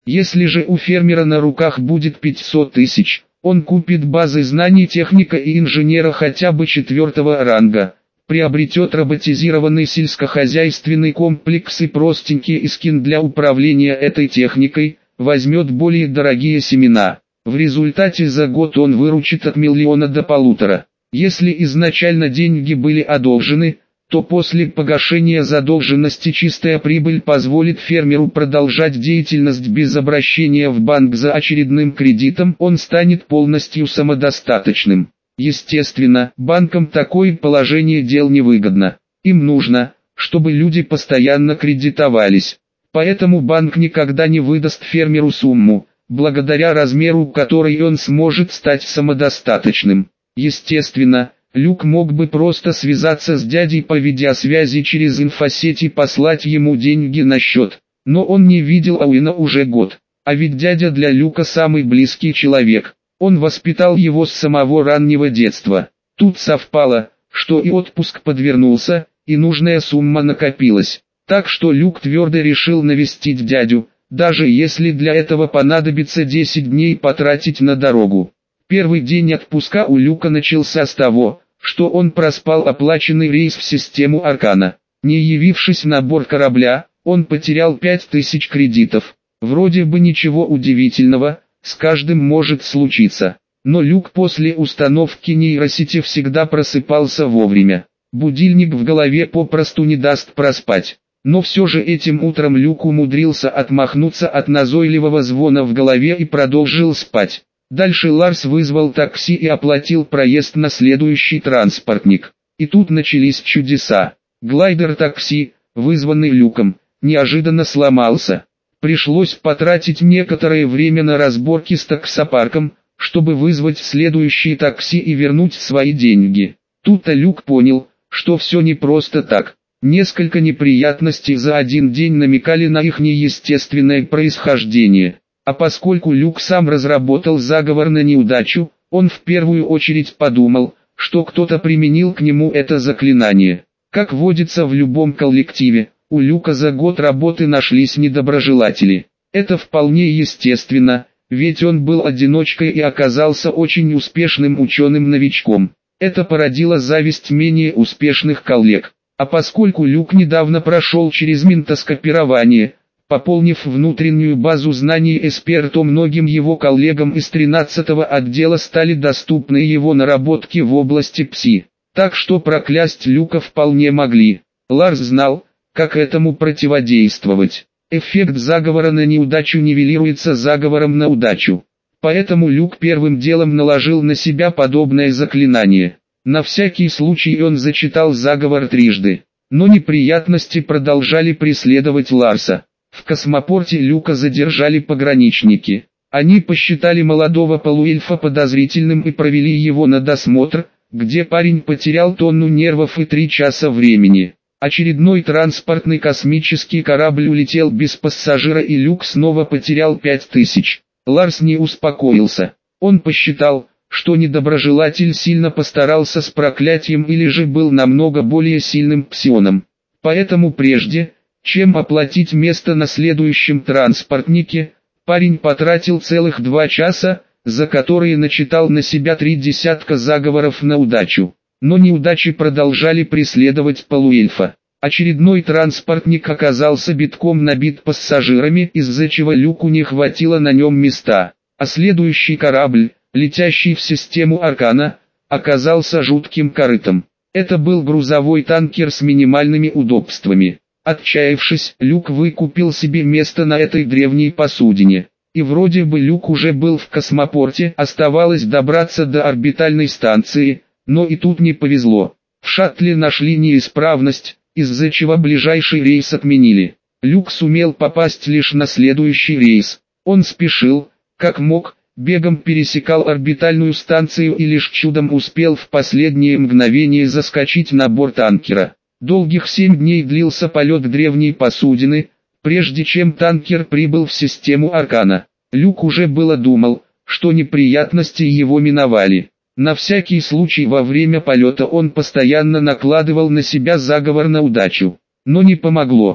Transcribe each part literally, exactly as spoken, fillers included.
Если же у фермера на руках будет пятьсот тысяч, он купит базы знаний техника и инженера хотя бы четвертого ранга, приобретет роботизированный сельскохозяйственный комплекс и простенький эскин для управления этой техникой, возьмет более дорогие семена. В результате за год он выручит от миллиона до полутора. Если изначально деньги были одолжены, то после погашения задолженности чистая прибыль позволит фермеру продолжать деятельность без обращения в банк за очередным кредитом, он станет полностью самодостаточным. Естественно, банкам такое положение дел невыгодно. Им нужно, чтобы люди постоянно кредитовались. Поэтому банк никогда не выдаст фермеру сумму, благодаря размеру которой он сможет стать самодостаточным. Естественно, Люк мог бы просто связаться с дядей по видеосвязи через инфосеть и послать ему деньги на счет. Но он не видел Оуэна уже год. А ведь дядя для Люка самый близкий человек. Он воспитал его с самого раннего детства. Тут совпало, что и отпуск подвернулся, и нужная сумма накопилась. Так что Люк твердо решил навестить дядю, даже если для этого понадобится десять дней потратить на дорогу. Первый день отпуска у Люка начался с того, что он проспал оплаченный рейс в систему Аркана. Не явившись на борт корабля, он потерял пять тысяч кредитов. Вроде бы ничего удивительного, с каждым может случиться. Но Люк после установки нейросети всегда просыпался вовремя. Будильник в голове попросту не даст проспать. Но все же этим утром Люк умудрился отмахнуться от назойливого звона в голове и продолжил спать. Дальше Ларс вызвал такси и оплатил проезд на следующий транспортник. И тут начались чудеса. Глайдер такси, вызванный Люком, неожиданно сломался. Пришлось потратить некоторое время на разборки с таксопарком, чтобы вызвать следующее такси и вернуть свои деньги. Тут-то Люк понял, что все не просто так. Несколько неприятностей за один день намекали на их неестественное происхождение. А поскольку Люк сам разработал заговор на неудачу, он в первую очередь подумал, что кто-то применил к нему это заклинание. Как водится в любом коллективе, у Люка за год работы нашлись недоброжелатели. Это вполне естественно, ведь он был одиночкой и оказался очень успешным ученым-новичком. Это породило зависть менее успешных коллег. А поскольку Люк недавно прошел через ментоскопирование, пополнив внутреннюю базу знаний эс пи эр, то многим его коллегам из тринадцатого отдела стали доступны его наработки в области пси. Так что проклясть Люка вполне могли. Ларс знал, как этому противодействовать. Эффект заговора на неудачу нивелируется заговором на удачу. Поэтому Люк первым делом наложил на себя подобное заклинание. На всякий случай он зачитал заговор трижды. Но неприятности продолжали преследовать Ларса. В космопорте Люка задержали пограничники. Они посчитали молодого полуэльфа подозрительным и провели его на досмотр, где парень потерял тонну нервов и три часа времени. Очередной транспортный космический корабль улетел без пассажира, и Люк снова потерял пять тысяч. Ларс не успокоился. Он посчитал, что недоброжелатель сильно постарался с проклятием или же был намного более сильным псионом. Поэтому прежде, чем оплатить место на следующем транспортнике, парень потратил целых два часа, за которые начитал на себя три десятка заговоров на удачу. Но неудачи продолжали преследовать полуэльфа. Очередной транспортник оказался битком набит пассажирами, из-за чего Люку не хватило на нем места. А следующий корабль, летящий в систему Аркана, оказался жутким корытом. Это был грузовой танкер с минимальными удобствами. Отчаявшись, Люк выкупил себе место на этой древней посудине. И вроде бы Люк уже был в космопорте, оставалось добраться до орбитальной станции, но и тут не повезло. В шаттле нашли неисправность, из-за чего ближайший рейс отменили. Люк сумел попасть лишь на следующий рейс. Он спешил, как мог, бегом пересекал орбитальную станцию и лишь чудом успел в последнее мгновение заскочить на борт танкера. Долгих семь дней длился полет древней посудины, прежде чем танкер прибыл в систему Аркана. Люк уже было думал, что неприятности его миновали. На всякий случай во время полета он постоянно накладывал на себя заговор на удачу. Но не помогло.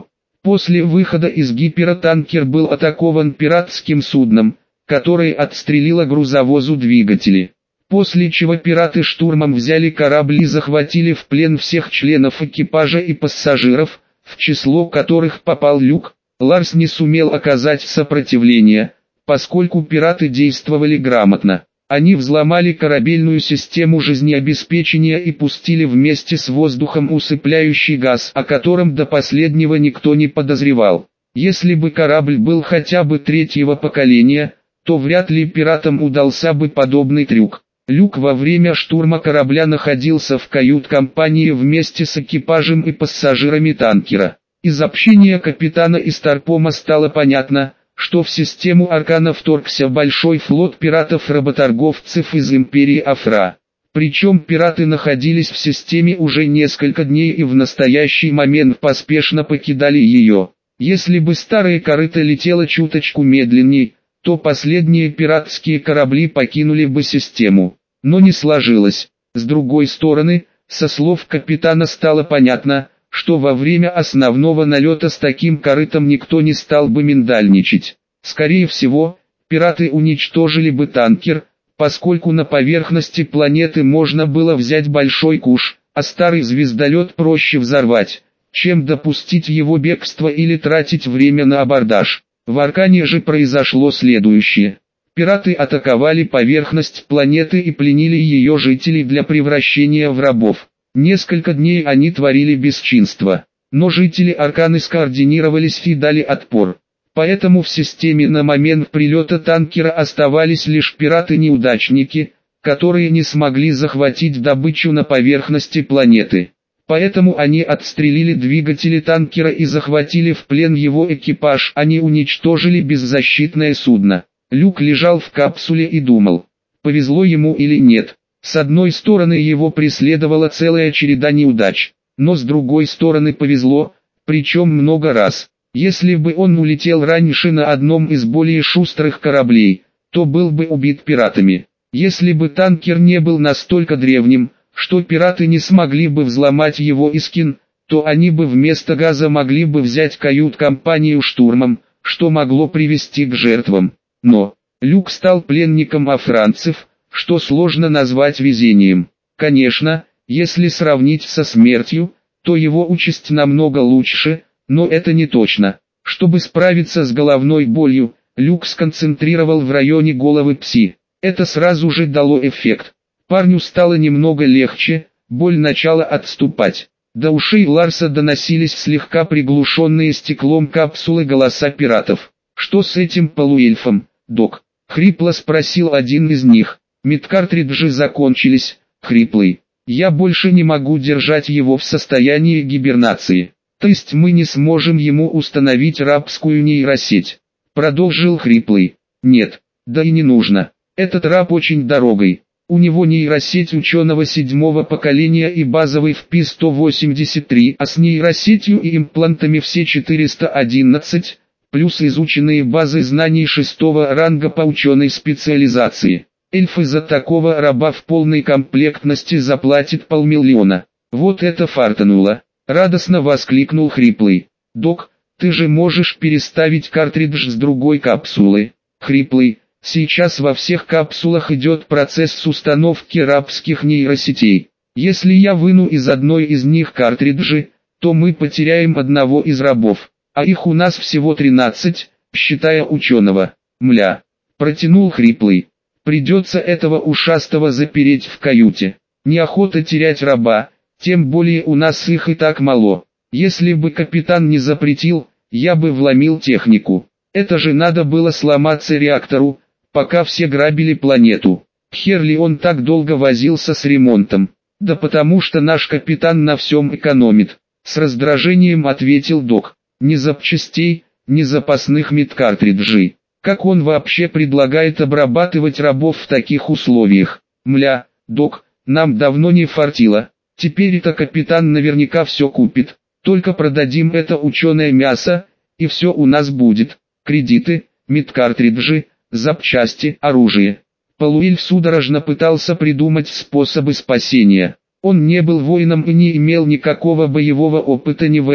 После выхода из гипера танкер был атакован пиратским судном, которое отстрелило грузовозу двигатели. После чего пираты штурмом взяли корабль и захватили в плен всех членов экипажа и пассажиров, в число которых попал Люк. Ларс не сумел оказать сопротивление, поскольку пираты действовали грамотно. Они взломали корабельную систему жизнеобеспечения и пустили вместе с воздухом усыпляющий газ, о котором до последнего никто не подозревал. Если бы корабль был хотя бы третьего поколения, то вряд ли пиратам удался бы подобный трюк. Люк во время штурма корабля находился в кают-компании вместе с экипажем и пассажирами танкера. Из общения капитана и Старпома стало понятно, что в систему Аркана вторгся большой флот пиратов-работорговцев из империи Афра. Причем пираты находились в системе уже несколько дней и в настоящий момент поспешно покидали ее. Если бы старое корыто летело чуточку медленней, то последние пиратские корабли покинули бы систему. Но не сложилось. С другой стороны, со слов капитана стало понятно, что во время основного налета с таким корытом никто не стал бы миндальничать. Скорее всего, пираты уничтожили бы танкер, поскольку на поверхности планеты можно было взять большой куш, а старый звездолет проще взорвать, чем допустить его бегство или тратить время на абордаж. В Аркане же произошло следующее. Пираты атаковали поверхность планеты и пленили ее жителей для превращения в рабов. Несколько дней они творили бесчинство, но жители Арканы скоординировались и дали отпор. Поэтому в системе на момент прилета танкера оставались лишь пираты-неудачники, которые не смогли захватить добычу на поверхности планеты. Поэтому они отстрелили двигатели танкера и захватили в плен его экипаж. Они уничтожили беззащитное судно. Люк лежал в капсуле и думал, повезло ему или нет. С одной стороны его преследовала целая череда неудач, но с другой стороны повезло, причем много раз. Если бы он улетел раньше на одном из более шустрых кораблей, то был бы убит пиратами. Если бы танкер не был настолько древним, что пираты не смогли бы взломать его искин, то они бы вместо газа могли бы взять кают-компанию штурмом, что могло привести к жертвам. Но Люк стал пленником афранцев, что сложно назвать везением. Конечно, если сравнить со смертью, то его участь намного лучше, но это не точно. Чтобы справиться с головной болью, Люк сконцентрировал в районе головы Пси. Это сразу же дало эффект. Парню стало немного легче, боль начала отступать. До ушей Ларса доносились слегка приглушенные стеклом капсулы голоса пиратов. «Что с этим полуэльфом, док?» — хрипло спросил один из них. «Медкартриджи закончились, хриплый. Я больше не могу держать его в состоянии гибернации. То есть мы не сможем ему установить рабскую нейросеть?» Продолжил хриплый. «Нет, да и не нужно. Этот раб очень дорогой. У него нейросеть ученого седьмого поколения и базовый в пи сто восемьдесят три, а с нейросетью и имплантами все четыреста одиннадцать, плюс изученные базы знаний шестого ранга по ученой специализации. Эльф из-за такого раба в полной комплектности заплатит полмиллиона. Вот это фартануло!» Радостно воскликнул хриплый. «Док, ты же можешь переставить картридж с другой капсулы». Хриплый. «Сейчас во всех капсулах идет процесс установки рабских нейросетей. Если я выну из одной из них картриджи, то мы потеряем одного из рабов, а их у нас всего тринадцать, считая ученого». «Мля!» — протянул хриплый. «Придется этого ушастого запереть в каюте. Неохота терять раба, тем более у нас их и так мало. Если бы капитан не запретил, я бы вломил технику. Это же надо было сломаться реактору, пока все грабили планету. Хер ли он так долго возился с ремонтом?» «Да потому что наш капитан на всем экономит», — с раздражением ответил док. «Ни запчастей, ни запасных медкартриджей. Как он вообще предлагает обрабатывать рабов в таких условиях? Мля, док, нам давно не фартило. Теперь-то капитан наверняка все купит. Только продадим это ученое мясо, и все у нас будет. Кредиты, медкартриджи, запчасти, оружие». Полуэльф судорожно пытался придумать способы спасения. Он не был воином и не имел никакого боевого опыта ни в этой,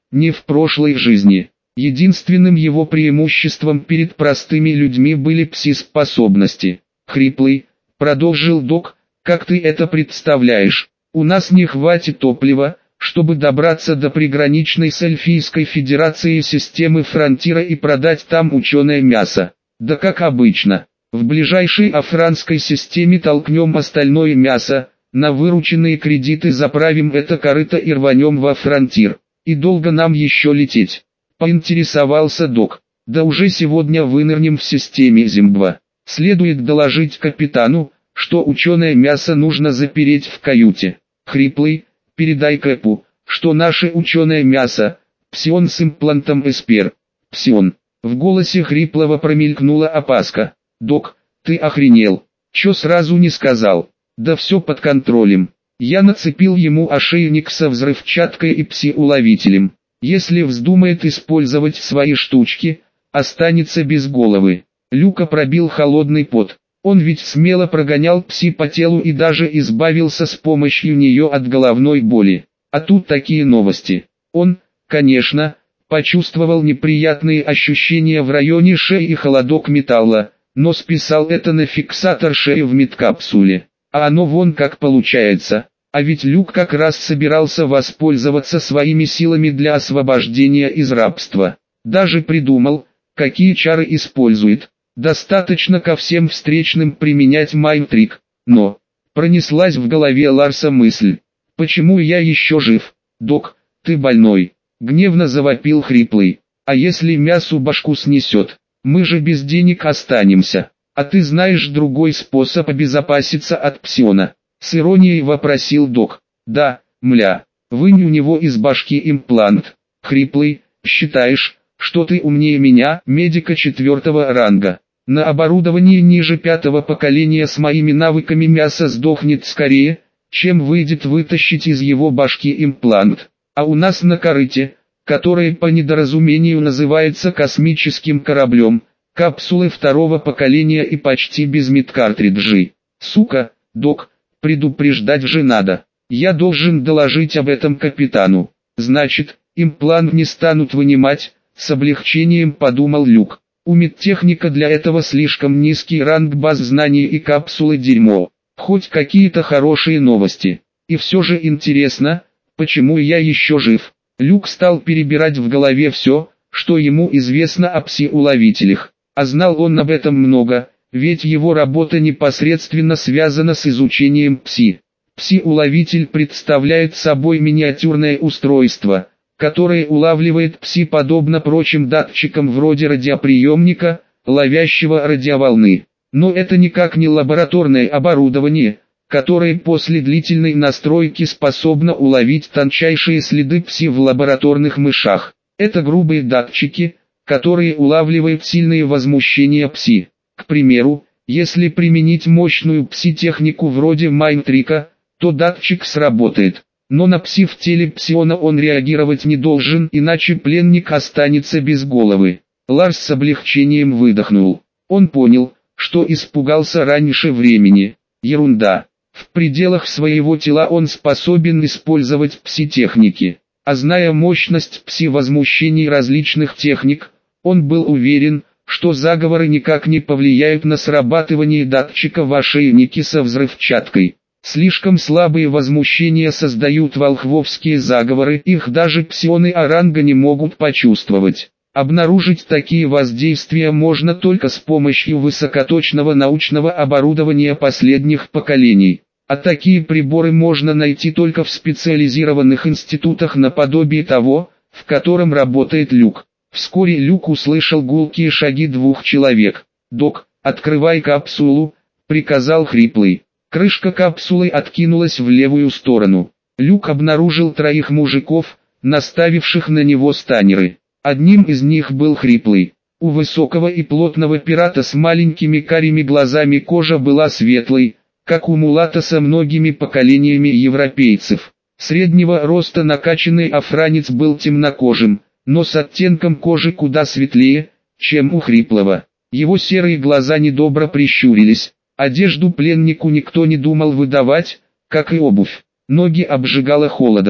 не в прошлой жизни. Единственным его преимуществом перед простыми людьми были пси-способности. Хриплый, продолжил док, как ты это представляешь? У нас не хватит топлива, чтобы добраться до приграничной с Эльфийской Федерацией системы Фронтира и продать там ученое мясо. Да как обычно. В ближайшей афранской системе толкнем остальное мясо, на вырученные кредиты заправим это корыто и рванем во Фронтир. И долго нам еще лететь? Поинтересовался док. Да уже сегодня вынырнем в системе Зимбва. Следует доложить капитану, что ученое мясо нужно запереть в каюте. Хриплый, передай Кэпу, что наше ученое мясо, псион с имплантом Эспер. Псион. В голосе Хриплого промелькнула опаска. Док, ты охренел? Чё сразу не сказал? Да все под контролем. Я нацепил ему ошейник со взрывчаткой и пси-уловителем. Если вздумает использовать свои штучки, останется без головы. Люка пробил холодный пот. Он ведь смело прогонял пси по телу и даже избавился с помощью нее от головной боли. А тут такие новости. Он, конечно, почувствовал неприятные ощущения в районе шеи и холодок металла, но списал это на фиксатор шеи в медкапсуле. А оно вон как получается. А ведь Люк как раз собирался воспользоваться своими силами для освобождения из рабства. Даже придумал, какие чары использует. Достаточно ко всем встречным применять майнтрик. Но, пронеслась в голове Ларса мысль. Почему я еще жив? Док, ты больной. Гневно завопил Хриплый. А если мясу башку снесет? Мы же без денег останемся. А ты знаешь другой способ обезопаситься от псиона? С иронией вопросил док. Да, мля, вынь у него из башки имплант. Хриплый, считаешь, что ты умнее меня, медика четвертого ранга? На оборудовании ниже пятого поколения с моими навыками мясо сдохнет скорее, чем выйдет вытащить из его башки имплант. А у нас на корыте, которое по недоразумению называется космическим кораблем, капсулы второго поколения и почти без медкартриджей. Сука, док, предупреждать же надо. Я должен доложить об этом капитану. Значит, имплант не станут вынимать, с облегчением подумал Люк. У медтехника для этого слишком низкий ранг баз знаний и капсулы дерьмо. Хоть какие-то хорошие новости. И все же интересно, почему я еще жив. Люк стал перебирать в голове все, что ему известно о пси-уловителях. А знал он об этом много, ведь его работа непосредственно связана с изучением пси. Пси-уловитель представляет собой миниатюрное устройство, которое улавливает пси подобно прочим датчикам вроде радиоприемника, ловящего радиоволны. Но это никак не лабораторное оборудование, которое после длительной настройки способно уловить тончайшие следы пси в лабораторных мышах. Это грубые датчики, которые улавливают сильные возмущения пси. К примеру, если применить мощную пси-технику вроде майнтрика, то датчик сработает. Но на пси в теле псиона он реагировать не должен, иначе пленник останется без головы. Ларс с облегчением выдохнул. Он понял, что испугался раньше времени. Ерунда. В пределах своего тела он способен использовать пси-техники. А зная мощность пси-возмущений различных техник, он был уверен, что заговоры никак не повлияют на срабатывание датчика в ошейнике со взрывчаткой. Слишком слабые возмущения создают волхвовские заговоры, их даже псионы Оранга не могут почувствовать. Обнаружить такие воздействия можно только с помощью высокоточного научного оборудования последних поколений. А такие приборы можно найти только в специализированных институтах наподобие того, в котором работает Люк. Вскоре Люк услышал гулкие шаги двух человек. «Док, открывай капсулу», — приказал Хриплый. Крышка капсулы откинулась в левую сторону. Люк обнаружил троих мужиков, наставивших на него станеры. Одним из них был Хриплый. У высокого и плотного пирата с маленькими карими глазами кожа была светлой, как у мулата со многими поколениями европейцев. Среднего роста накачанный афранец был темнокожим, но с оттенком кожи куда светлее, чем у Хриплого. Его серые глаза недобро прищурились. Одежду пленнику никто не думал выдавать, как и обувь. Ноги обжигало холодом.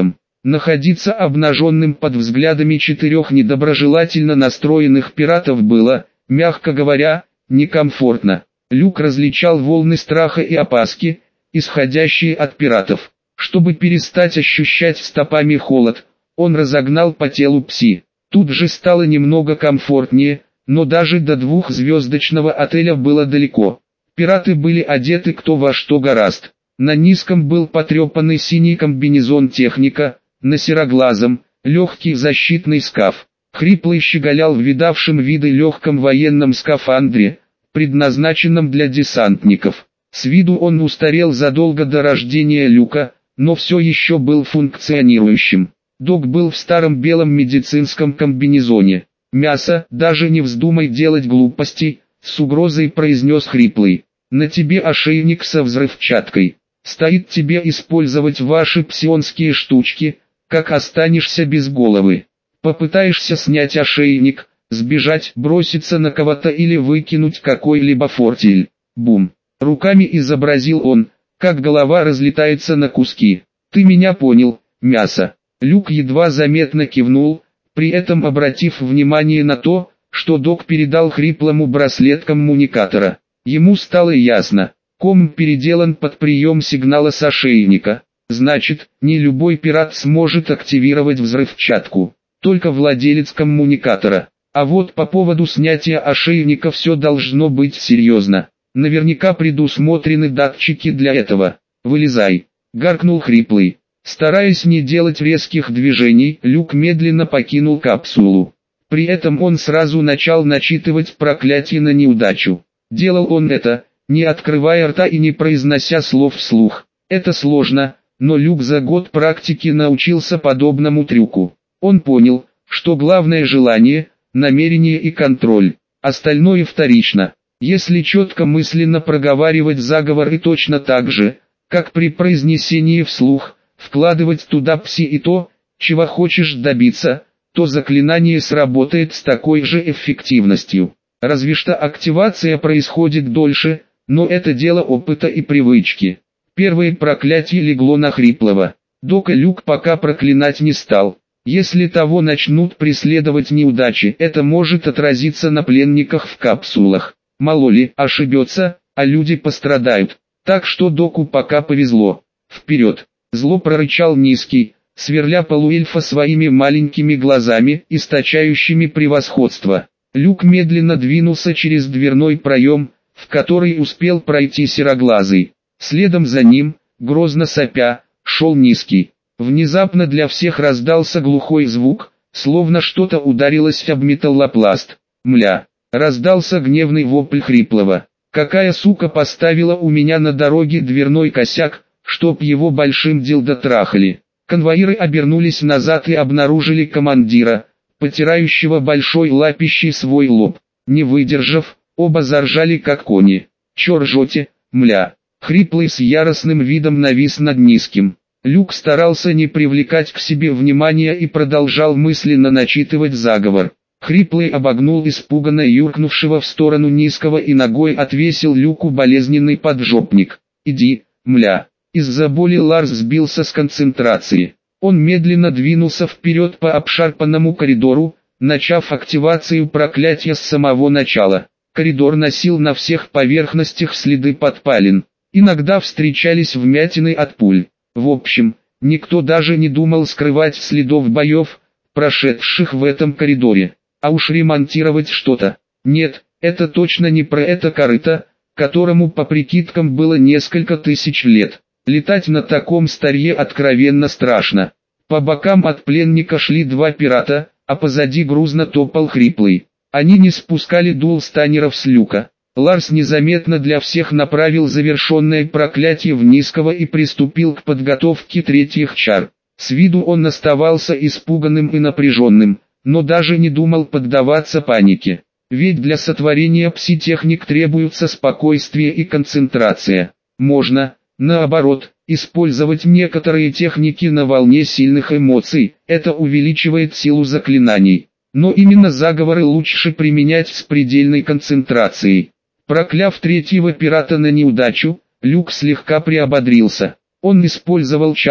Находиться обнаженным под взглядами четырех недоброжелательно настроенных пиратов было, мягко говоря, некомфортно. Люк различал волны страха и опаски, исходящие от пиратов. Чтобы перестать ощущать стопами холод, он разогнал по телу пси. Тут же стало немного комфортнее, но даже до двухзвездочного отеля было далеко. Пираты были одеты кто во что гораст. На низком был потрепанный синий комбинезон техника, на сероглазом – легкий защитный скаф. Хриплый щеголял в видавшем виды легком военном скафандре, предназначенном для десантников. С виду он устарел задолго до рождения Люка, но все еще был функционирующим. Док был в старом белом медицинском комбинезоне. «Мясо, даже не вздумай делать глупостей», — с угрозой произнес Хриплый. «На тебе ошейник со взрывчаткой. Стоит тебе использовать ваши псионские штучки, как останешься без головы. Попытаешься снять ошейник, сбежать, броситься на кого-то или выкинуть какой-либо фортель». Бум. Руками изобразил он, как голова разлетается на куски. «Ты меня понял, мясо». Люк едва заметно кивнул, при этом обратив внимание на то, что док передал Хриплому браслет коммуникатора. Ему стало ясно, ком переделан под прием сигнала с ошейника. Значит, не любой пират сможет активировать взрывчатку, только владелец коммуникатора. А вот по поводу снятия ошейника все должно быть серьезно. Наверняка предусмотрены датчики для этого. «Вылезай», — гаркнул Хриплый. Стараясь не делать резких движений, Люк медленно покинул капсулу. При этом он сразу начал начитывать проклятие на неудачу. Делал он это, не открывая рта и не произнося слов вслух. Это сложно, но Люк за год практики научился подобному трюку. Он понял, что главное желание, намерение и контроль. Остальное вторично. Если четко мысленно проговаривать заговор и точно так же, как при произнесении вслух, вкладывать туда пси и то, чего хочешь добиться, то заклинание сработает с такой же эффективностью. Разве что активация происходит дольше, но это дело опыта и привычки. Первое проклятие легло на Хриплого. Дока Люк пока проклинать не стал. Если того начнут преследовать неудачи, это может отразиться на пленниках в капсулах. Мало ли, ошибется, а люди пострадают. Так что доку пока повезло. Вперед! Зло прорычал Низкий, сверля полуэльфа своими маленькими глазами, источающими превосходство. Люк медленно двинулся через дверной проем, в который успел пройти Сероглазый. Следом за ним, грозно сопя, шел Низкий. Внезапно для всех раздался глухой звук, словно что-то ударилось об металлопласт. «Мля!» — раздался гневный вопль Хриплого. «Какая сука поставила у меня на дороге дверной косяк, чтоб его большим дилдо трахали». Конвоиры обернулись назад и обнаружили командира, потирающего большой лапищей свой лоб. Не выдержав, оба заржали как кони. «Чё ржете, мля?» Хриплый с яростным видом навис над Низким. Люк старался не привлекать к себе внимания и продолжал мысленно начитывать заговор. Хриплый обогнул испуганно юркнувшего в сторону Низкого и ногой отвесил Люку болезненный поджопник. «Иди, мля». Из-за боли Ларс сбился с концентрации. Он медленно двинулся вперед по обшарпанному коридору, начав активацию проклятия с самого начала. Коридор носил на всех поверхностях следы подпалин. Иногда встречались вмятины от пуль. В общем, никто даже не думал скрывать следов боев, прошедших в этом коридоре. А уж ремонтировать что-то. Нет, это точно не про это корыто, которому по прикидкам было несколько тысяч лет. Летать на таком старье откровенно страшно. По бокам от пленника шли два пирата, а позади грузно топал Хриплый. Они не спускали дул станеров с Люка. Ларс незаметно для всех направил завершенное проклятие в Низкого и приступил к подготовке третьих чар. С виду он оставался испуганным и напряженным, но даже не думал поддаваться панике. Ведь для сотворения пси-техник требуются спокойствие и концентрация. Можно, наоборот, использовать некоторые техники на волне сильных эмоций, это увеличивает силу заклинаний. Но именно заговоры лучше применять с предельной концентрацией. Прокляв третьего пирата на неудачу, Люк слегка приободрился. Он использовал чары,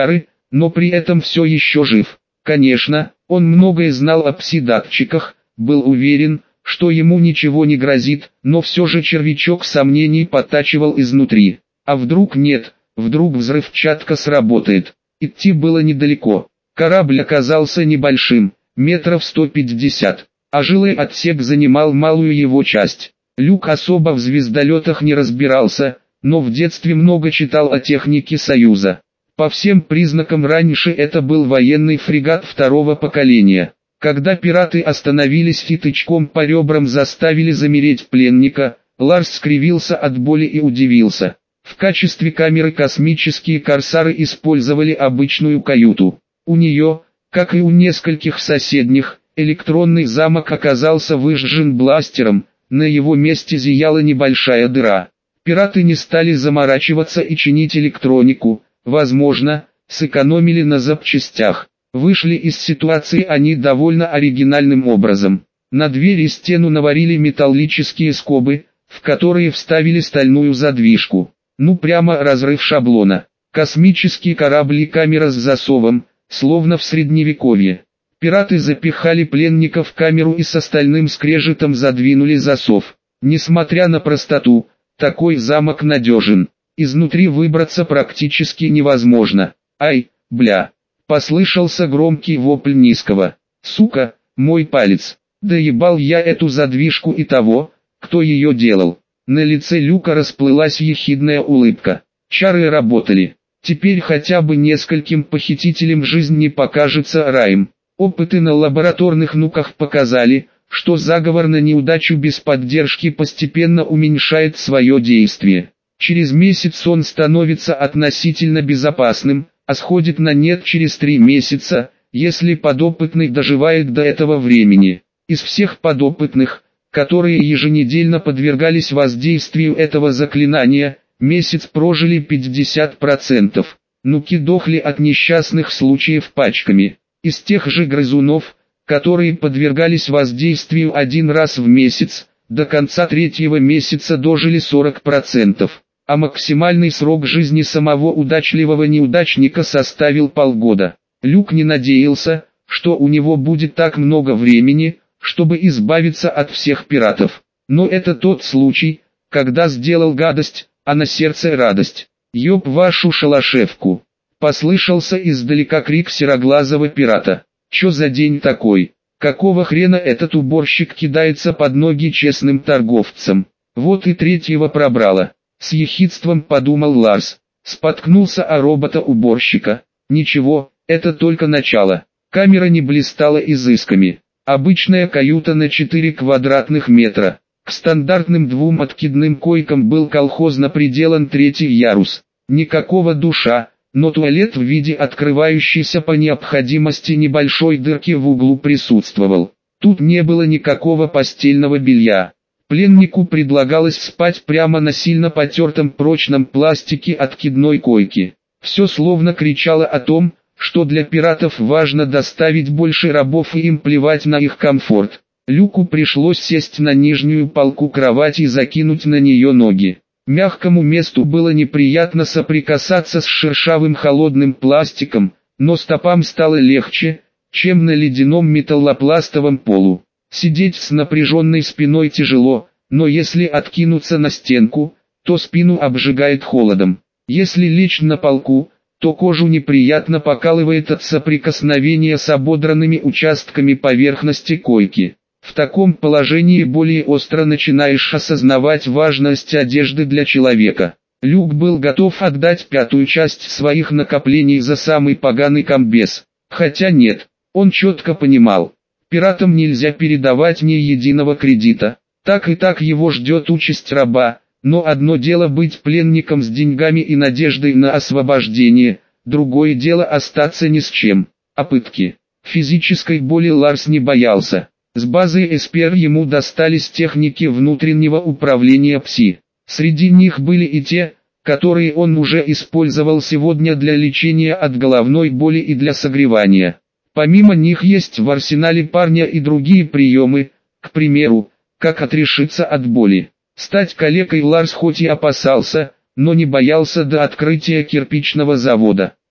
но при этом все еще жив. Конечно, он многое знал о пси-датчиках, был уверен, что ему ничего не грозит, но все же червячок сомнений подтачивал изнутри. А вдруг нет, вдруг взрывчатка сработает. Идти было недалеко. Корабль оказался небольшим, метров сто пятьдесят, а жилой отсек занимал малую его часть. Люк особо в звездолетах не разбирался, но в детстве много читал о технике Союза. По всем признакам раньше это был военный фрегат второго поколения. Когда пираты остановились и тычком по ребрам заставили замереть пленника, Ларс скривился от боли и удивился. В качестве камеры космические корсары использовали обычную каюту. У нее, как и у нескольких соседних, электронный замок оказался выжжен бластером, на его месте зияла небольшая дыра. Пираты не стали заморачиваться и чинить электронику, возможно, сэкономили на запчастях. Вышли из ситуации они довольно оригинальным образом. На дверь и стену наварили металлические скобы, в которые вставили стальную задвижку. Ну прямо разрыв шаблона. Космический корабль и камера с засовом, словно в средневековье. Пираты запихали пленника в камеру и с остальным скрежетом задвинули засов. Несмотря на простоту, такой замок надежен. Изнутри выбраться практически невозможно. Ай, бля. Послышался громкий вопль низкого. Сука, мой палец. Да ебал я эту задвижку и того, кто ее делал. На лице Люка расплылась ехидная улыбка. Чары работали. Теперь хотя бы нескольким похитителям жизнь не покажется раем. Опыты на лабораторных нуках показали, что заговор на неудачу без поддержки постепенно уменьшает свое действие. Через месяц он становится относительно безопасным, а сходит на нет через три месяца, если подопытный доживает до этого времени. Из всех подопытных, которые еженедельно подвергались воздействию этого заклинания, месяц прожили пятьдесят процентов. Нуки дохли от несчастных случаев пачками. Из тех же грызунов, которые подвергались воздействию один раз в месяц, до конца третьего месяца дожили сорок процентов. А максимальный срок жизни самого удачливого неудачника составил полгода. Люк не надеялся, что у него будет так много времени, чтобы избавиться от всех пиратов. Но это тот случай, когда сделал гадость, а на сердце радость. «Ёб вашу шалашевку!» Послышался издалека крик сероглазого пирата. «Чё за день такой? Какого хрена этот уборщик кидается под ноги честным торговцам? Вот и третьего пробрало». С ехидством подумал Ларс. Споткнулся о робота-уборщика. Ничего, это только начало. Камера не блистала изысками. Обычная каюта на четыре квадратных метра. К стандартным двум откидным койкам был колхозно приделан третий ярус. Никакого душа, но туалет в виде открывающейся по необходимости небольшой дырки в углу присутствовал. Тут не было никакого постельного белья. Пленнику предлагалось спать прямо на сильно потертом прочном пластике откидной койки. Все словно кричало о том, что для пиратов важно доставить больше рабов и им плевать на их комфорт. Люку пришлось сесть на нижнюю полку кровати и закинуть на нее ноги. Мягкому месту было неприятно соприкасаться с шершавым холодным пластиком, но стопам стало легче, чем на ледяном металлопластовом полу. Сидеть с напряженной спиной тяжело, но если откинуться на стенку, то спину обжигает холодом. Если лечь на полку, то кожу неприятно покалывает от соприкосновения с ободранными участками поверхности койки. В таком положении более остро начинаешь осознавать важность одежды для человека. Люк был готов отдать пятую часть своих накоплений за самый поганый комбез. Хотя нет, он четко понимал. Пиратам нельзя передавать ни единого кредита. Так и так его ждет участь раба, но одно дело быть пленником с деньгами и надеждой на освобождение, другое дело остаться ни с чем. А пытки. Физической боли Ларс не боялся. С базы Эспер ему достались техники внутреннего управления ПСИ. Среди них были и те, которые он уже использовал сегодня для лечения от головной боли и для согревания. Помимо них есть в арсенале парня и другие приемы, к примеру, как отрешиться от боли. Стать калекой Ларс хоть и опасался, но не боялся до открытия кирпичного завода.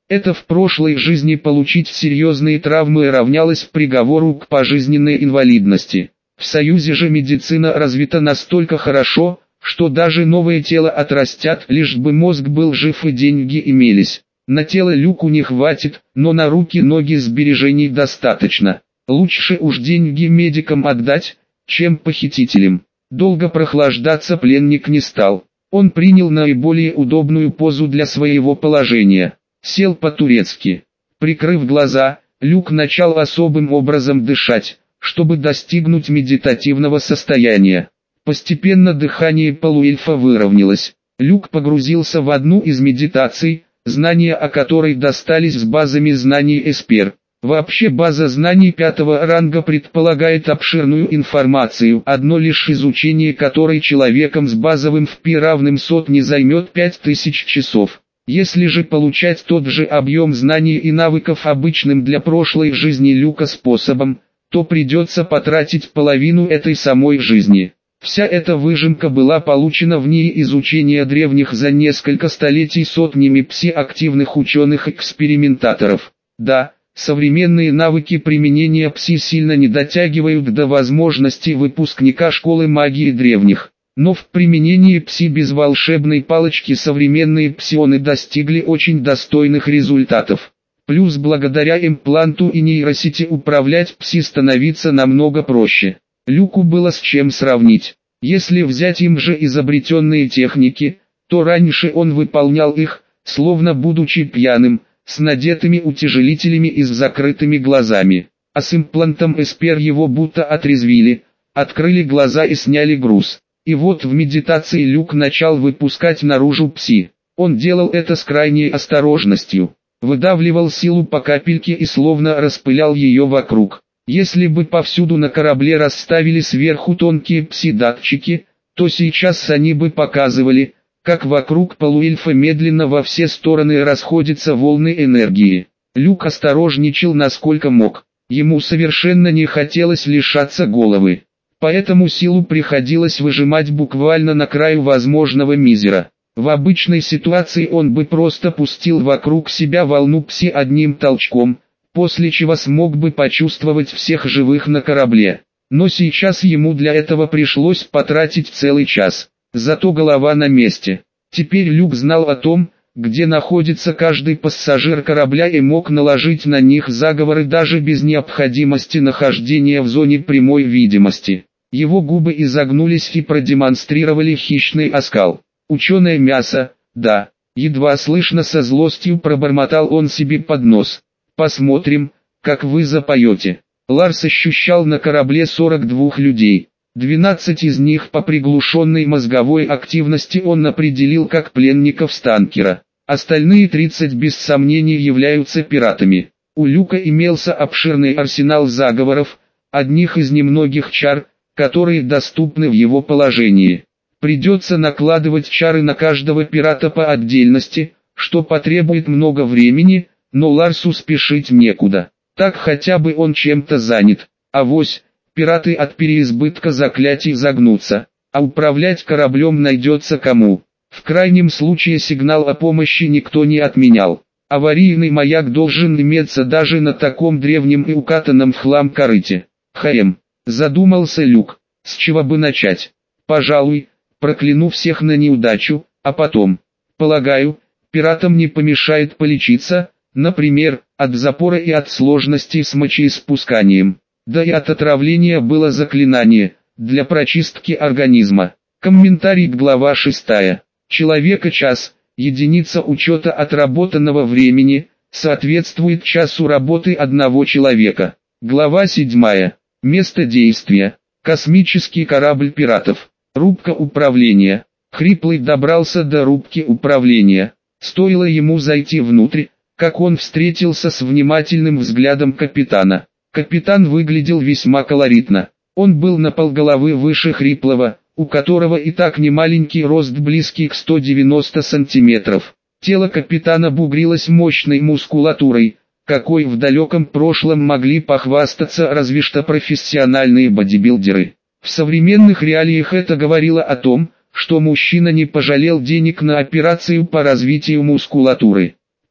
Это в прошлой жизни получить серьезные травмы равнялось приговору к пожизненной инвалидности. В Союзе же медицина развита настолько хорошо, что даже новое тело отрастят, лишь бы мозг был жив и деньги имелись. На тело Люку не хватит, но на руки-ноги сбережений достаточно. Лучше уж деньги медикам отдать, чем похитителям. Долго прохлаждаться пленник не стал. Он принял наиболее удобную позу для своего положения. Сел по-турецки. Прикрыв глаза, Люк начал особым образом дышать, чтобы достигнуть медитативного состояния. Постепенно дыхание полуэльфа выровнялось. Люк погрузился в одну из медитаций, знания о которой достались с базами знаний Эспер. Вообще база знаний пятого ранга предполагает обширную информацию, одно лишь изучение которой человеком с базовым эф пи равным сотне займет пять тысяч часов. Если же получать тот же объем знаний и навыков обычным для прошлой жизни Люка способом, то придется потратить половину этой самой жизни. Вся эта выжимка была получена в ней изучения древних за несколько столетий сотнями пси-активных ученых-экспериментаторов. Да, современные навыки применения пси сильно не дотягивают до возможностей выпускника школы магии древних. Но в применении пси без волшебной палочки современные псионы достигли очень достойных результатов. Плюс благодаря импланту и нейросети управлять пси становится намного проще. Люку было с чем сравнить. Если взять им же изобретенные техники, то раньше он выполнял их, словно будучи пьяным, с надетыми утяжелителями и с закрытыми глазами. А с имплантом Эспер его будто отрезвили, открыли глаза и сняли груз. И вот в медитации Люк начал выпускать наружу пси. Он делал это с крайней осторожностью. Выдавливал силу по капельке и словно распылял ее вокруг. Если бы повсюду на корабле расставили сверху тонкие пси-датчики, то сейчас они бы показывали, как вокруг полуэльфа медленно во все стороны расходятся волны энергии. Люк осторожничал насколько мог. Ему совершенно не хотелось лишаться головы. Поэтому силу приходилось выжимать буквально на краю возможного мизера. В обычной ситуации он бы просто пустил вокруг себя волну пси одним толчком, после чего смог бы почувствовать всех живых на корабле. Но сейчас ему для этого пришлось потратить целый час. Зато голова на месте. Теперь Люк знал о том, где находится каждый пассажир корабля и мог наложить на них заговоры даже без необходимости нахождения в зоне прямой видимости. Его губы изогнулись и продемонстрировали хищный оскал. «Ученое мясо, да», едва слышно со злостью пробормотал он себе под нос. «Посмотрим, как вы запоете». Ларс ощущал на корабле сорок двух людей. двенадцать из них по приглушенной мозговой активности он определил как пленников с танкера. Остальные тридцать без сомнений являются пиратами. У Люка имелся обширный арсенал заговоров, одних из немногих чар, которые доступны в его положении. Придется накладывать чары на каждого пирата по отдельности, что потребует много времени, но Ларсу спешить некуда. Так хотя бы он чем-то занят. Авось, пираты от переизбытка заклятий загнутся, а управлять кораблем найдется кому. В крайнем случае сигнал о помощи никто не отменял. Аварийный маяк должен иметься даже на таком древнем и укатанном в хлам корыте. Хм, задумался Люк, с чего бы начать? Пожалуй, прокляну всех на неудачу, а потом, полагаю, пиратам не помешает полечиться, например, от запора и от сложностей с мочеиспусканием. Да и от отравления было заклинание, для прочистки организма. Комментарий к глава шестая. Человека час, единица учета отработанного времени, соответствует часу работы одного человека. Глава седьмая. Место действия. Космический корабль пиратов. Рубка управления. Хриплый добрался до рубки управления. Стоило ему зайти внутрь, как он встретился с внимательным взглядом капитана. Капитан выглядел весьма колоритно. Он был на полголовы выше Хриплого, у которого и так немаленький рост близкий к ста девяноста сантиметров. Тело капитана бугрилось мощной мускулатурой, какой в далеком прошлом могли похвастаться разве что профессиональные бодибилдеры. В современных реалиях это говорило о том, что мужчина не пожалел денег на операцию по развитию мускулатуры.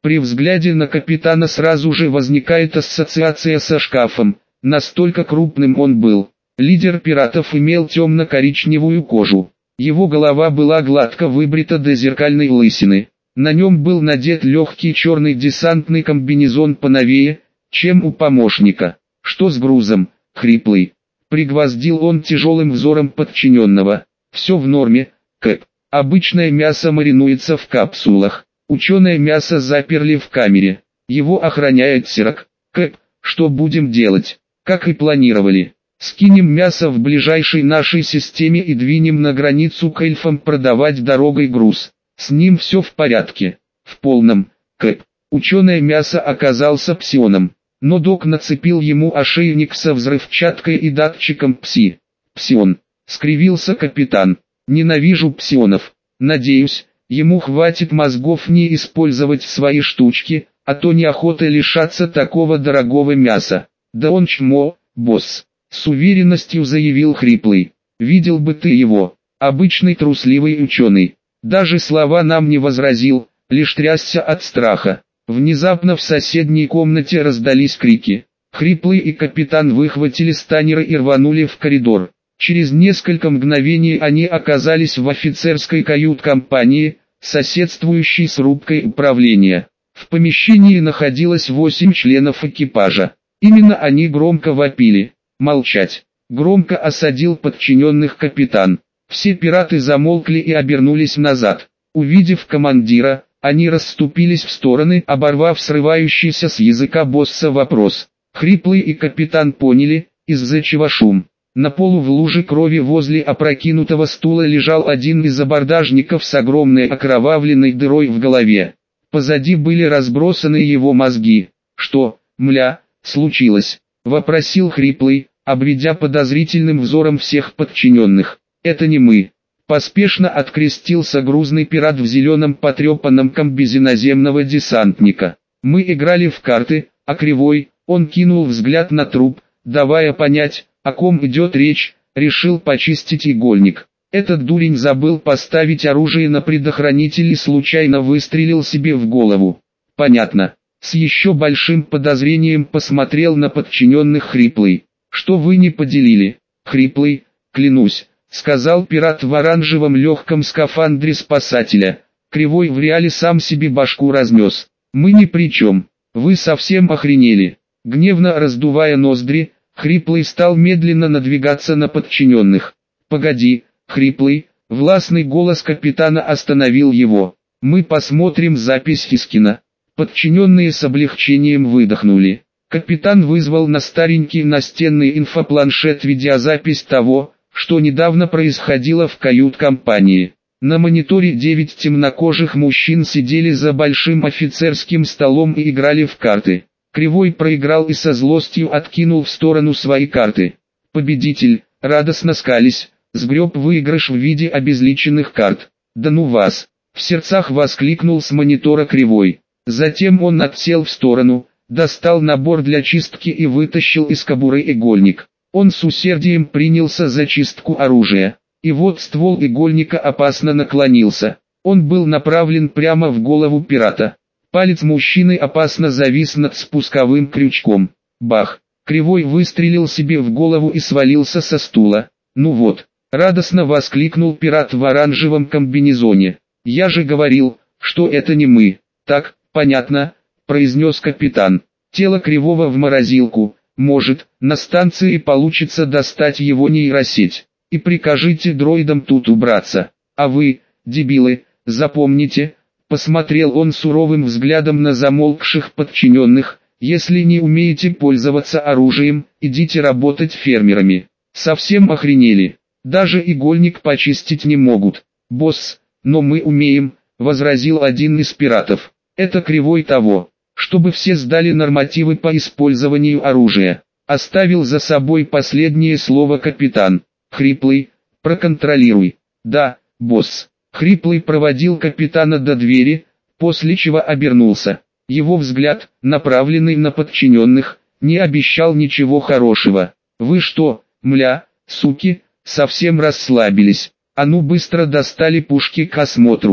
При взгляде на капитана сразу же возникает ассоциация со шкафом, настолько крупным он был. Лидер пиратов имел темно-коричневую кожу. Его голова была гладко выбрита до зеркальной лысины. На нем был надет легкий черный десантный комбинезон поновее, чем у помощника. «Что с грузом, хриплый?» Пригвоздил он тяжелым взором подчиненного. «Все в норме, Кэп. Обычное мясо маринуется в капсулах. Ученое мясо заперли в камере. Его охраняет Сирак. Кэп, что будем делать?» «Как и планировали. Скинем мясо в ближайшей нашей системе и двинем на границу к эльфам продавать дорогой груз. С ним все в порядке». «В полном, Кэп». Ученое мясо оказался псионом, но док нацепил ему ошейник со взрывчаткой и датчиком пси. «Псион», — скривился капитан. «Ненавижу псионов. Надеюсь, ему хватит мозгов не использовать свои штучки, а то неохота лишаться такого дорогого мяса». «Да он чмо, босс», — с уверенностью заявил хриплый. «Видел бы ты его, обычный трусливый ученый. Даже слова нам не возразил, лишь трясся от страха». Внезапно в соседней комнате раздались крики. Хриплый и капитан выхватили станеры и рванули в коридор. Через несколько мгновений они оказались в офицерской кают-компании, соседствующей с рубкой управления. В помещении находилось восемь членов экипажа. Именно они громко вопили. «Молчать!» Громко осадил подчиненных капитан. Все пираты замолкли и обернулись назад. Увидев командира, они расступились в стороны, оборвав срывающийся с языка босса вопрос. Хриплый и капитан поняли, из-за чего шум. На полу в луже крови возле опрокинутого стула лежал один из абордажников с огромной окровавленной дырой в голове. Позади были разбросаны его мозги. «Что, мля, случилось?» — вопросил Хриплый, обведя подозрительным взором всех подчиненных. «Это не мы». Поспешно открестился грузный пират в зеленом потрепанном комбезе наземного десантника. «Мы играли в карты, а Кривой», он кинул взгляд на труп, давая понять, о ком идет речь, решил почистить игольник. Этот дурень забыл поставить оружие на предохранитель и случайно выстрелил себе в голову. «Понятно». С еще большим подозрением посмотрел на подчиненных Хриплый. «Что вы не поделили?» «Хриплый, клянусь», — сказал пират в оранжевом легком скафандре спасателя. Кривой в реале сам себе башку разнес. «Мы ни при чем. Вы совсем охренели». Гневно раздувая ноздри, Хриплый стал медленно надвигаться на подчиненных. «Погоди, Хриплый», властный голос капитана остановил его. «Мы посмотрим запись Фискина». Подчиненные с облегчением выдохнули. Капитан вызвал на старенький настенный инфопланшет видеозапись того, что недавно происходило в кают-компании. На мониторе девять темнокожих мужчин сидели за большим офицерским столом и играли в карты. Кривой проиграл и со злостью откинул в сторону свои карты. Победитель, радостно скались, сгреб выигрыш в виде обезличенных карт. «Да ну вас!» — в сердцах воскликнул с монитора Кривой. Затем он отсел в сторону, достал набор для чистки и вытащил из кобуры игольник. Он с усердием принялся за чистку оружия. И вот ствол игольника опасно наклонился. Он был направлен прямо в голову пирата. Палец мужчины опасно завис над спусковым крючком. Бах! Кривой выстрелил себе в голову и свалился со стула. «Ну вот!» — радостно воскликнул пират в оранжевом комбинезоне. «Я же говорил, что это не мы». «Так, понятно», — произнес капитан. «Тело Кривого в морозилку. Может, на станции получится достать его нейросеть. И прикажите дроидам тут убраться. А вы, дебилы, запомните», — посмотрел он суровым взглядом на замолкших подчиненных, «если не умеете пользоваться оружием, идите работать фермерами. Совсем охренели. Даже игольник почистить не могут». «Босс, но мы умеем», — возразил один из пиратов. «Это Кривой того, чтобы все сдали нормативы по использованию оружия». Оставил за собой последнее слово капитан. «Хриплый, проконтролируй». «Да, босс». Хриплый проводил капитана до двери, после чего обернулся. Его взгляд, направленный на подчиненных, не обещал ничего хорошего. «Вы что, мля, суки, совсем расслабились? А ну быстро достали пушки к осмотру».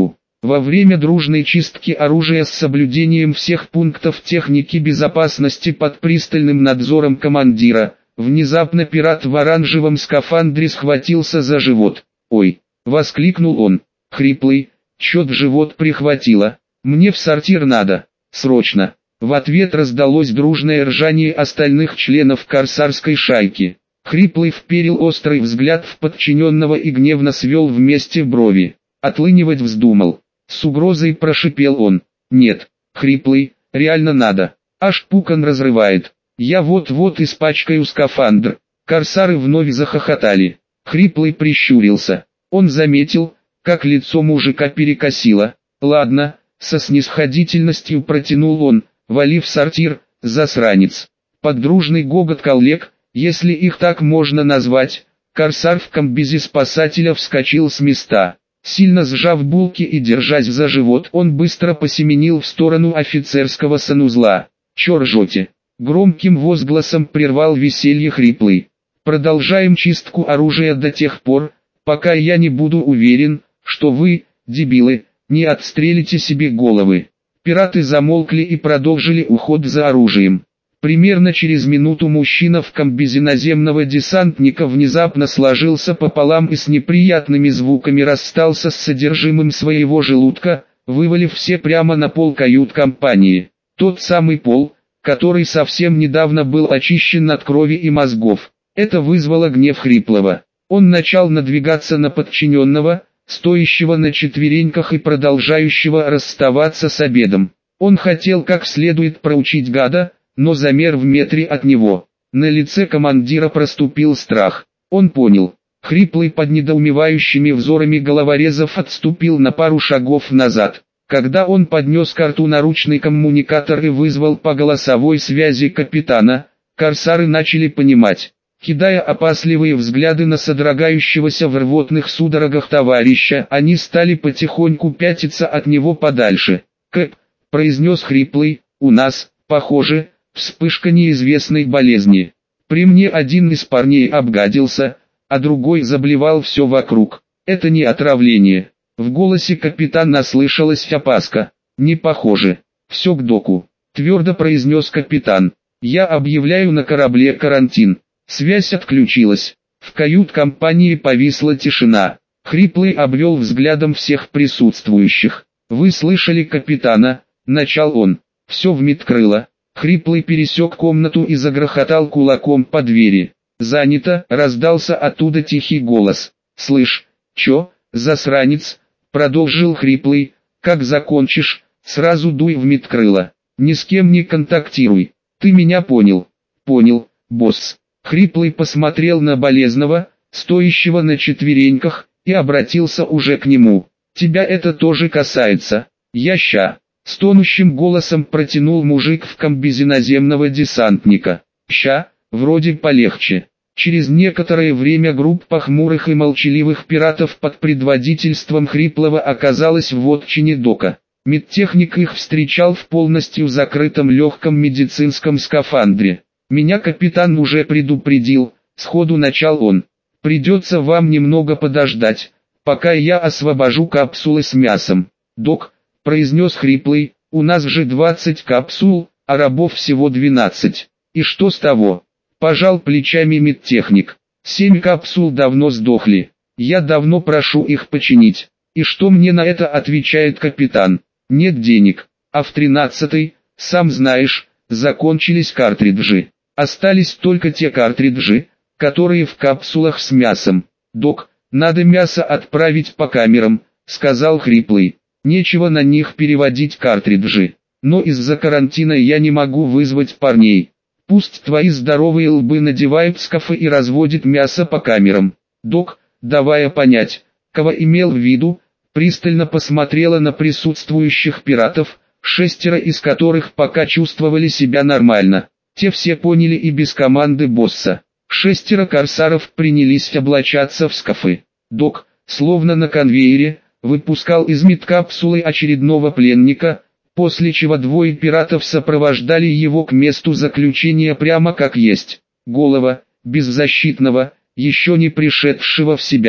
Во время дружной чистки оружия с соблюдением всех пунктов техники безопасности под пристальным надзором командира, внезапно пират в оранжевом скафандре схватился за живот. «Ой!» — воскликнул он. Хриплый, чё-то живот прихватило. «Мне в сортир надо. Срочно!» В ответ раздалось дружное ржание остальных членов корсарской шайки. Хриплый вперил острый взгляд в подчиненного и гневно свел вместе брови. Отлынивать вздумал. С угрозой прошипел он. «Нет, Хриплый, реально надо. Аж пукан разрывает. Я вот-вот испачкаю скафандр». Корсары вновь захохотали. Хриплый прищурился. Он заметил, как лицо мужика перекосило. «Ладно», со снисходительностью протянул он, «вали в сортир, засранец». Под дружный гогот коллег, если их так можно назвать, корсар в комбезе спасателя вскочил с места. Сильно сжав булки и держась за живот, он быстро посеменил в сторону офицерского санузла. «Чё ржете?» Громким возгласом прервал веселье Хриплый. «Продолжаем чистку оружия до тех пор, пока я не буду уверен, что вы, дебилы, не отстрелите себе головы». Пираты замолкли и продолжили уход за оружием. Примерно через минуту мужчина в комбезе наземного десантника внезапно сложился пополам и с неприятными звуками расстался с содержимым своего желудка, вывалив все прямо на пол кают-компании. Тот самый пол, который совсем недавно был очищен от крови и мозгов. Это вызвало гнев Хриплого. Он начал надвигаться на подчиненного, стоящего на четвереньках и продолжающего расставаться с обедом. Он хотел как следует проучить гада, но замер в метре от него. На лице командира проступил страх. Он понял. Хриплый под недоумевающими взорами головорезов отступил на пару шагов назад. Когда он поднес к рту наручный коммуникатор и вызвал по голосовой связи капитана, корсары начали понимать. Кидая опасливые взгляды на содрогающегося в рвотных судорогах товарища, они стали потихоньку пятиться от него подальше. «Кэп», — произнес Хриплый, — «у нас, похоже, вспышка неизвестной болезни. При мне один из парней обгадился, а другой заблевал все вокруг. Это не отравление». В голосе капитана слышалась опаска. «Не похоже. Все к доку», — твердо произнес капитан. «Я объявляю на корабле карантин». Связь отключилась. В кают-компании повисла тишина. Хриплый обвел взглядом всех присутствующих. «Вы слышали капитана?» — начал он. «Все в медкрыло». Хриплый пересек комнату и загрохотал кулаком по двери. «Занято!» — раздался оттуда тихий голос. «Слышь, чё, засранец?» — продолжил Хриплый. «Как закончишь, сразу дуй в медкрыло. Ни с кем не контактируй. Ты меня понял?» «Понял, босс». Хриплый посмотрел на болезного, стоящего на четвереньках, и обратился уже к нему. «Тебя это тоже касается. Я ща». Стонущим голосом протянул мужик в комбезе наземного десантника. «Ща, вроде полегче». Через некоторое время группа хмурых и молчаливых пиратов под предводительством Хриплого оказалась в вотчине дока. Медтехник их встречал в полностью закрытом легком медицинском скафандре. «Меня капитан уже предупредил», — сходу начал он. «Придется вам немного подождать, пока я освобожу капсулы с мясом». «Док», — произнес Хриплый, — «у нас же двадцать капсул, а рабов всего двенадцать. И что с того?» Пожал плечами медтехник. «Семь капсул давно сдохли. Я давно прошу их починить». «И что мне на это отвечает капитан?» «Нет денег. А в тринадцатой, сам знаешь, закончились картриджи. Остались только те картриджи, которые в капсулах с мясом». «Док, надо мясо отправить по камерам», — сказал Хриплый. «Нечего на них переводить картриджи. Но из-за карантина я не могу вызвать парней. Пусть твои здоровые лбы надевают скафы и разводят мясо по камерам». Док, давая понять, кого имел в виду, пристально посмотрела на присутствующих пиратов, шестеро из которых пока чувствовали себя нормально. Те все поняли и без команды босса. Шестеро корсаров принялись облачаться в скафы. Док, словно на конвейере, выпускал из медкапсулы очередного пленника, после чего двое пиратов сопровождали его к месту заключения прямо как есть. Голова, беззащитного, еще не пришедшего в себя.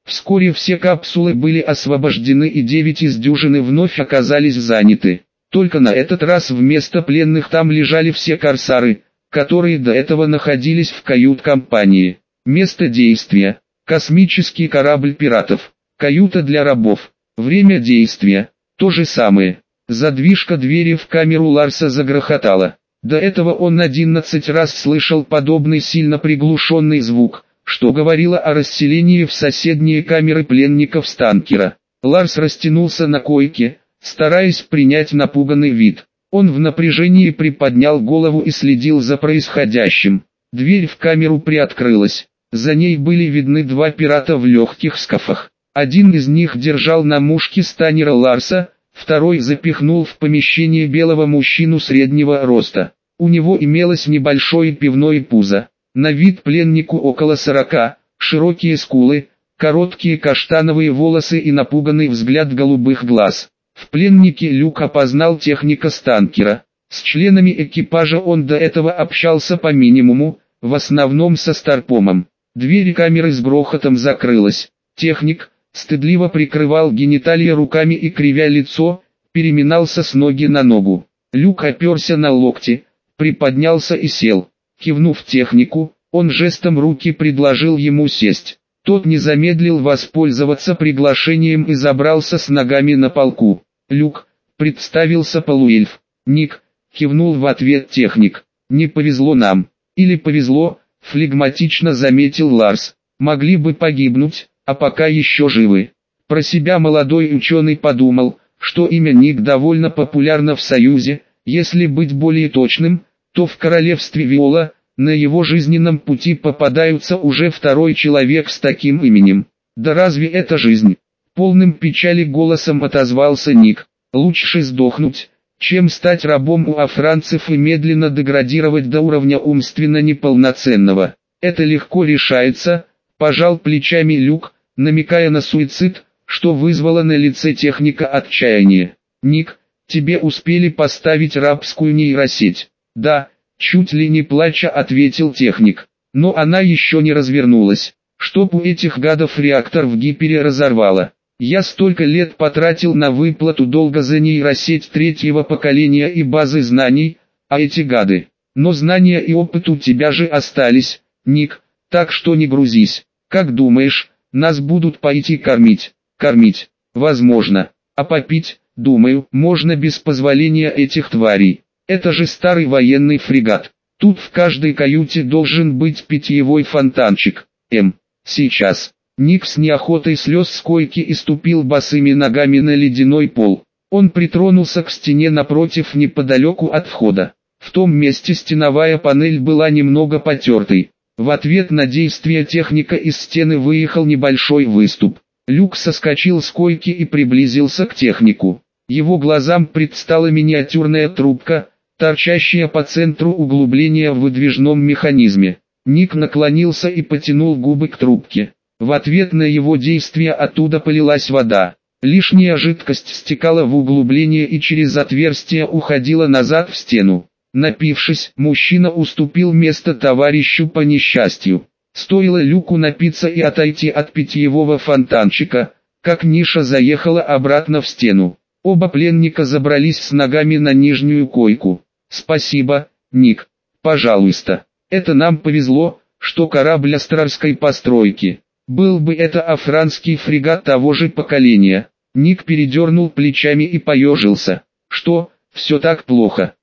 Вскоре все капсулы были освобождены и девять из дюжины вновь оказались заняты. Только на этот раз вместо пленных там лежали все корсары, которые до этого находились в кают-компании. Место действия – космический корабль пиратов, каюта для рабов. Время действия – то же самое. Задвижка двери в камеру Ларса загрохотала. До этого он одиннадцать раз слышал подобный сильно приглушенный звук, что говорило о расселении в соседние камеры пленников с танкера. Ларс растянулся на койке, стараясь принять напуганный вид. Он в напряжении приподнял голову и следил за происходящим. Дверь в камеру приоткрылась. За ней были видны два пирата в легких скафах. Один из них держал на мушке станера Ларса, второй запихнул в помещение белого мужчину среднего роста. У него имелось небольшое пивное пузо. На вид пленнику около сорока, широкие скулы, короткие каштановые волосы и напуганный взгляд голубых глаз. В пленнике Люк опознал техника с танкера. С членами экипажа он до этого общался по минимуму, в основном со Старпомом. Дверь камеры с грохотом закрылась. Техник, стыдливо прикрывал гениталии руками и, кривя лицо, переминался с ноги на ногу. Люк оперся на локти, приподнялся и сел. Кивнув технику, он жестом руки предложил ему сесть. Тот не замедлил воспользоваться приглашением и забрался с ногами на полку. «Люк», — представился полуэльф. «Ник», — кивнул в ответ техник. «Не повезло нам». «Или повезло», — флегматично заметил Ларс. «Могли бы погибнуть, а пока еще живы». Про себя молодой ученый подумал, что имя Ник довольно популярно в Союзе, если быть более точным, то в королевстве Виола, на его жизненном пути попадаются уже второй человек с таким именем. Да разве это жизнь? Полным печали голосом отозвался Ник. Лучше сдохнуть, чем стать рабом у афранцев и медленно деградировать до уровня умственно неполноценного. Это легко решается, пожал плечами Люк, намекая на суицид, что вызвало на лице техника отчаяние. Ник, тебе успели поставить рабскую нейросеть? Да, чуть ли не плача ответил техник. Но она еще не развернулась. Чтоб у этих гадов реактор в гипере разорвало. Я столько лет потратил на выплату долга за нейросеть третьего поколения и базы знаний, а эти гады. Но знания и опыт у тебя же остались, Ник, так что не грузись. Как думаешь, нас будут пойти кормить? Кормить, возможно. А попить, думаю, можно без позволения этих тварей. Это же старый военный фрегат. Тут в каждой каюте должен быть питьевой фонтанчик. М. Сейчас. Ник с неохотой слез с койки и ступил босыми ногами на ледяной пол. Он притронулся к стене напротив неподалеку от входа. В том месте стеновая панель была немного потертой. В ответ на действия техника из стены выехал небольшой выступ. Люк соскочил с койки и приблизился к технику. Его глазам предстала миниатюрная трубка, торчащая по центру углубления в выдвижном механизме. Ник наклонился и потянул губы к трубке. В ответ на его действия оттуда полилась вода. Лишняя жидкость стекала в углубление и через отверстие уходила назад в стену. Напившись, мужчина уступил место товарищу по несчастью. Стоило Люку напиться и отойти от питьевого фонтанчика, как ниша заехала обратно в стену. Оба пленника забрались с ногами на нижнюю койку. «Спасибо, Ник. Пожалуйста. Это нам повезло, что корабль астрарской постройки. Был бы это афранский фрегат того же поколения». Ник передернул плечами и поежился. «Что, все так плохо?»